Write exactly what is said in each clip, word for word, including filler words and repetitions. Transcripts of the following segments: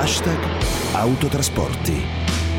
Hashtag Autotrasporti.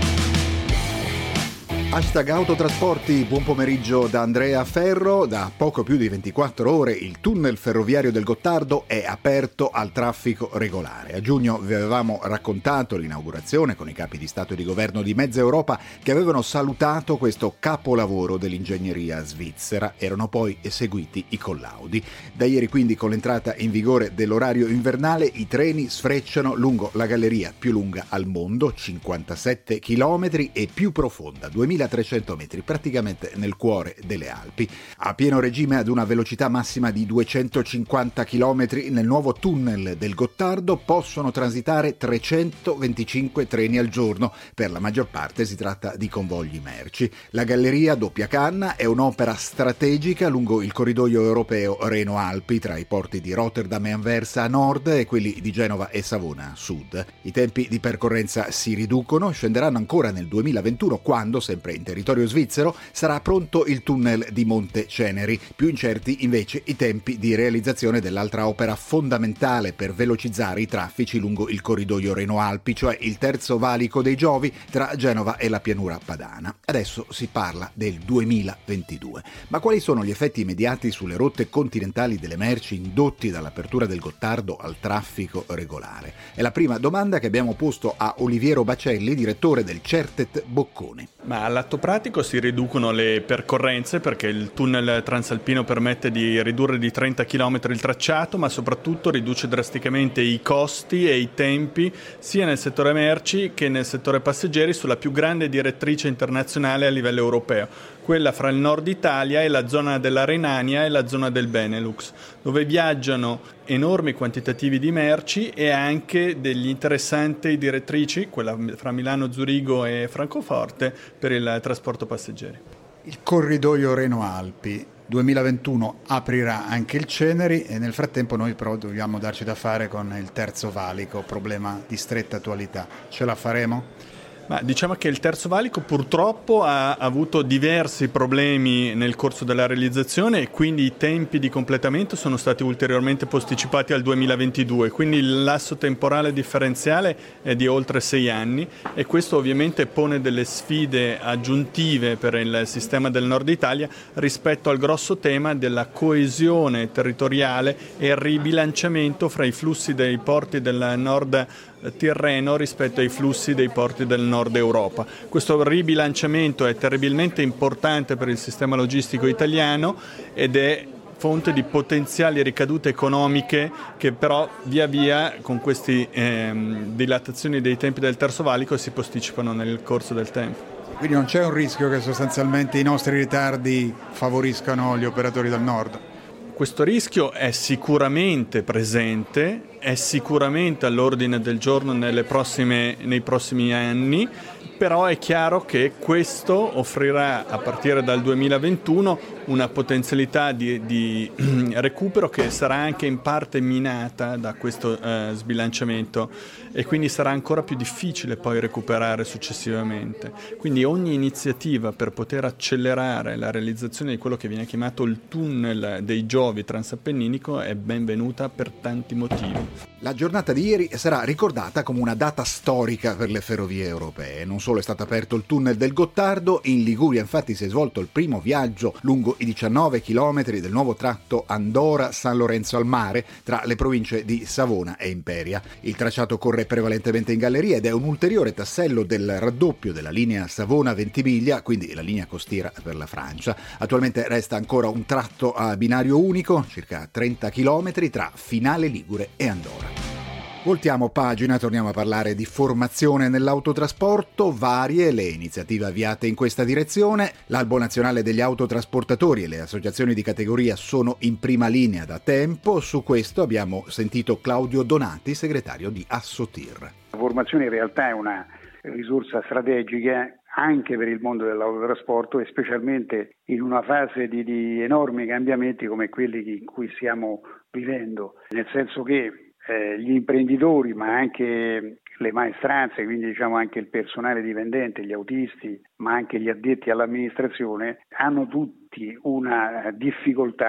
Hashtag Autotrasporti, buon pomeriggio da Andrea Ferro. Da poco più di ventiquattro ore il tunnel ferroviario del Gottardo è aperto al traffico regolare. A giugno vi avevamo raccontato l'inaugurazione con i capi di Stato e di Governo di mezza Europa che avevano salutato questo capolavoro dell'ingegneria svizzera. Erano poi eseguiti i collaudi. Da ieri quindi, con l'entrata in vigore dell'orario invernale, i treni sfrecciano lungo la galleria più lunga al mondo, cinquantasette chilometri, e più profonda, duemilatrecento metri, praticamente nel cuore delle Alpi. A pieno regime, ad una velocità massima di duecentocinquanta chilometri, nel nuovo tunnel del Gottardo possono transitare trecentoventicinque treni al giorno. Per la maggior parte si tratta di convogli merci. La galleria doppia canna è un'opera strategica lungo il corridoio europeo Reno-Alpi, tra i porti di Rotterdam e Anversa a nord e quelli di Genova e Savona a sud. I tempi di percorrenza si riducono, scenderanno ancora nel duemilaventuno, quando, sempre in territorio svizzero, sarà pronto il tunnel di Monte Ceneri. Più incerti invece i tempi di realizzazione dell'altra opera fondamentale per velocizzare i traffici lungo il corridoio Reno-Alpi, cioè il terzo valico dei Giovi tra Genova e la pianura padana. Adesso si parla del duemilaventidue. Ma quali sono gli effetti immediati sulle rotte continentali delle merci indotti dall'apertura del Gottardo al traffico regolare? È la prima domanda che abbiamo posto a Oliviero Bacelli, direttore del Certet Bocconi. Ma all'atto pratico si riducono le percorrenze, perché il tunnel transalpino permette di ridurre di trenta chilometri il tracciato, ma soprattutto riduce drasticamente i costi e i tempi sia nel settore merci che nel settore passeggeri sulla più grande direttrice internazionale a livello europeo, quella fra il nord Italia e la zona della Renania e la zona del Benelux, dove viaggiano enormi quantitativi di merci e anche degli interessanti direttrici, quella fra Milano, Zurigo e Francoforte, per il trasporto passeggeri. Il corridoio Reno-Alpi duemilaventuno aprirà anche il Ceneri e nel frattempo noi però dobbiamo darci da fare con il terzo valico, problema di stretta attualità. Ce la faremo? Ma diciamo che il terzo valico purtroppo ha avuto diversi problemi nel corso della realizzazione e quindi i tempi di completamento sono stati ulteriormente posticipati al duemilaventidue, quindi il lasso temporale differenziale è di oltre sei anni e questo ovviamente pone delle sfide aggiuntive per il sistema del nord Italia rispetto al grosso tema della coesione territoriale e il ribilanciamento fra i flussi dei porti del nord Tirreno rispetto ai flussi dei porti del nord Europa. Questo ribilanciamento è terribilmente importante per il sistema logistico italiano ed è fonte di potenziali ricadute economiche che però via via con queste ehm, dilatazioni dei tempi del terzo valico si posticipano nel corso del tempo. Quindi non c'è un rischio che sostanzialmente i nostri ritardi favoriscano gli operatori del nord? Questo rischio è sicuramente presente, è sicuramente all'ordine del giorno nelle prossime, nei prossimi anni, però è chiaro che questo offrirà a partire dal duemilaventuno una potenzialità di, di recupero che sarà anche in parte minata da questo eh, sbilanciamento e quindi sarà ancora più difficile poi recuperare successivamente. Quindi ogni iniziativa per poter accelerare la realizzazione di quello che viene chiamato il tunnel dei Giovi transappenninico è benvenuta per tanti motivi. La giornata di ieri sarà ricordata come una data storica per le ferrovie europee. Non solo è stato aperto il tunnel del Gottardo, in Liguria infatti si è svolto il primo viaggio lungo i diciannove chilometri del nuovo tratto Andora-San Lorenzo al Mare tra le province di Savona e Imperia. Il tracciato corre prevalentemente in galleria ed è un ulteriore tassello del raddoppio della linea Savona-Ventimiglia, quindi la linea costiera per la Francia. Attualmente resta ancora un tratto a binario unico, circa trenta chilometri, tra Finale Ligure e Andora. Voltiamo pagina, torniamo a parlare di formazione nell'autotrasporto, varie le iniziative avviate in questa direzione. L'Albo Nazionale degli Autotrasportatori e le associazioni di categoria sono in prima linea da tempo. Su questo abbiamo sentito Claudio Donati, segretario di Assotir. La formazione in realtà è una risorsa strategica anche per il mondo dell'autotrasporto e specialmente in una fase di, di enormi cambiamenti come quelli in cui stiamo vivendo, nel senso che Eh, gli imprenditori, ma anche le maestranze, quindi diciamo anche il personale dipendente, gli autisti, ma anche gli addetti all'amministrazione, hanno tutti una difficoltà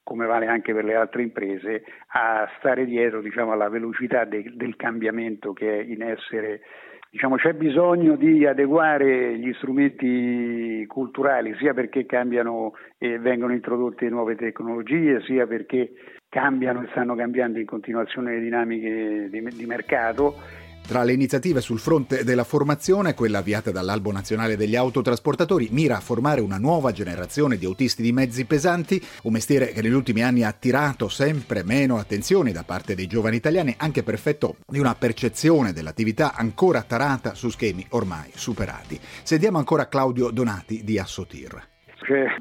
come vale anche per le altre imprese, a stare dietro, diciamo, alla velocità de- del cambiamento che è in essere. Diciamo, c'è bisogno di adeguare gli strumenti culturali, sia perché cambiano e vengono introdotte nuove tecnologie, sia perché cambiano e stanno cambiando in continuazione le dinamiche di, di mercato. Tra le iniziative sul fronte della formazione, quella avviata dall'Albo Nazionale degli Autotrasportatori mira a formare una nuova generazione di autisti di mezzi pesanti, un mestiere che negli ultimi anni ha attirato sempre meno attenzioni da parte dei giovani italiani, anche per effetto di una percezione dell'attività ancora tarata su schemi ormai superati. Sentiamo ancora Claudio Donati di Assotir. C'è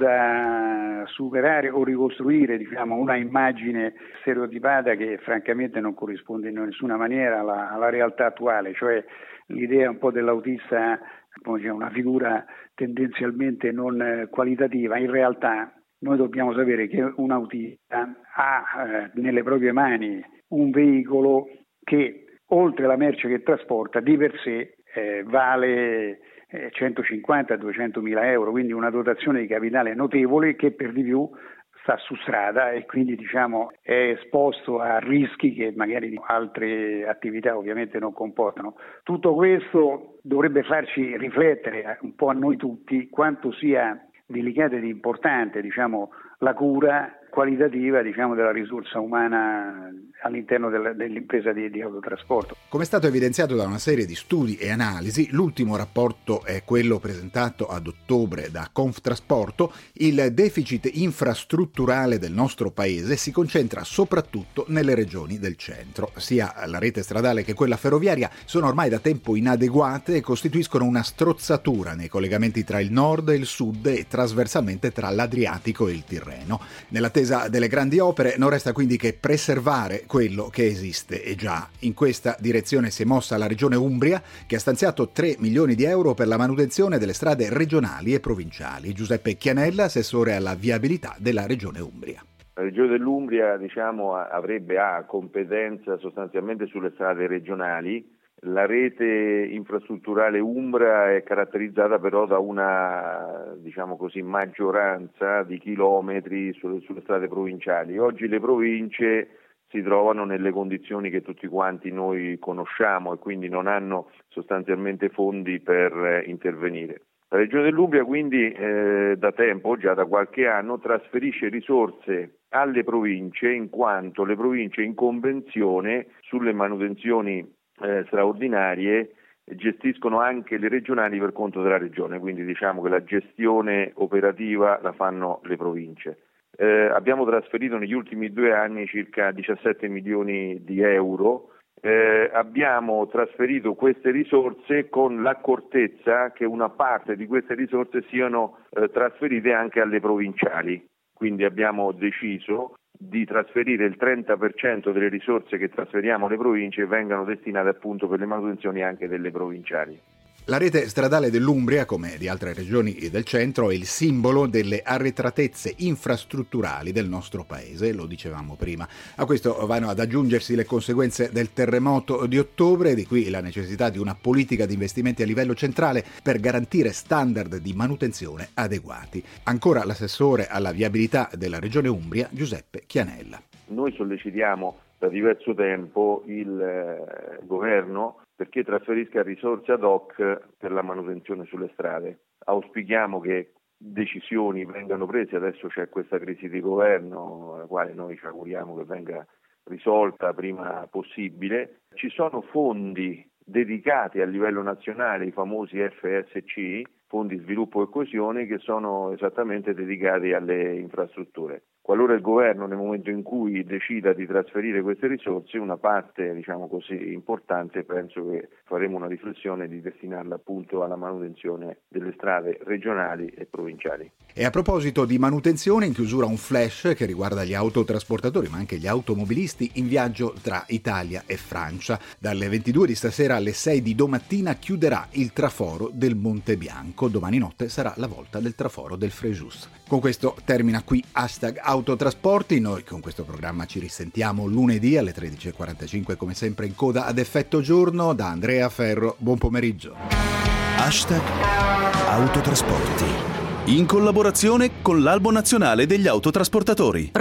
da superare o ricostruire, diciamo, una immagine stereotipata che francamente non corrisponde in nessuna maniera alla, alla realtà attuale, cioè l'idea un po' dell'autista come diciamo, una figura tendenzialmente non qualitativa. In realtà noi dobbiamo sapere che un autista ha eh, nelle proprie mani un veicolo che, oltre alla merce che trasporta, di per sé eh, vale centocinquanta a duecentomila euro, quindi una dotazione di capitale notevole che per di più sta su strada e quindi diciamo è esposto a rischi che magari altre attività ovviamente non comportano. Tutto questo dovrebbe farci riflettere un po' a noi tutti quanto sia delicata ed importante, diciamo, la cura qualitativa, diciamo, della risorsa umana all'interno del, dell'impresa di, di autotrasporto. Come è stato evidenziato da una serie di studi e analisi, l'ultimo rapporto è quello presentato ad ottobre da Conftrasporto. Il deficit infrastrutturale del nostro paese si concentra soprattutto nelle regioni del centro. Sia la rete stradale che quella ferroviaria sono ormai da tempo inadeguate e costituiscono una strozzatura nei collegamenti tra il nord e il sud e trasversalmente tra l'Adriatico e il Tirreno. Nell'attesa delle grandi opere non resta quindi che preservare quello che esiste e già. In questa direzione si è mossa la Regione Umbria, che ha stanziato tre milioni di euro per la manutenzione delle strade regionali e provinciali. Giuseppe Chianella, assessore alla viabilità della Regione Umbria. La Regione dell'Umbria, diciamo, avrebbe ha competenza sostanzialmente sulle strade regionali. La rete infrastrutturale umbra è caratterizzata però da una, diciamo così, maggioranza di chilometri sulle, sulle strade provinciali. Oggi le province si trovano nelle condizioni che tutti quanti noi conosciamo e quindi non hanno sostanzialmente fondi per eh, intervenire. La Regione dell'Umbria quindi eh, da tempo, già da qualche anno, trasferisce risorse alle province in quanto le province in convenzione sulle manutenzioni Eh, straordinarie gestiscono anche le regionali per conto della regione, quindi diciamo che la gestione operativa la fanno le province. Eh, abbiamo trasferito negli ultimi due anni circa diciassette milioni di euro, eh, abbiamo trasferito queste risorse con l'accortezza che una parte di queste risorse siano eh, trasferite anche alle provinciali, quindi abbiamo deciso di trasferire il trenta per cento delle risorse che trasferiamo alle province e vengano destinate appunto per le manutenzioni anche delle provinciali. La rete stradale dell'Umbria, come di altre regioni del centro, è il simbolo delle arretratezze infrastrutturali del nostro paese, lo dicevamo prima. A questo vanno ad aggiungersi le conseguenze del terremoto di ottobre, di qui la necessità di una politica di investimenti a livello centrale per garantire standard di manutenzione adeguati. Ancora l'assessore alla viabilità della regione Umbria, Giuseppe Chianella. Noi sollecitiamo da diverso tempo il eh, governo perché trasferisca risorse ad hoc per la manutenzione sulle strade. Auspichiamo che decisioni vengano prese, adesso c'è questa crisi di governo, la quale noi ci auguriamo che venga risolta prima possibile. Ci sono fondi dedicati a livello nazionale, i famosi F S C, fondi sviluppo e coesione, che sono esattamente dedicati alle infrastrutture. Qualora il governo, nel momento in cui decida di trasferire queste risorse, una parte, diciamo così, importante, penso che faremo una riflessione di destinarla appunto alla manutenzione delle strade regionali e provinciali. E a proposito di manutenzione, in chiusura un flash che riguarda gli autotrasportatori, ma anche gli automobilisti in viaggio tra Italia e Francia. Dalle ventidue di stasera alle sei di domattina chiuderà il traforo del Monte Bianco. Domani notte sarà la volta del traforo del Frejus. Con questo termina qui hashtag Autotrasporti. Noi con questo programma ci risentiamo lunedì alle tredici e quarantacinque, come sempre in coda ad effetto giorno. Da Andrea Ferro, buon pomeriggio. Hashtag Autotrasporti. In collaborazione con l'Albo Nazionale degli Autotrasportatori.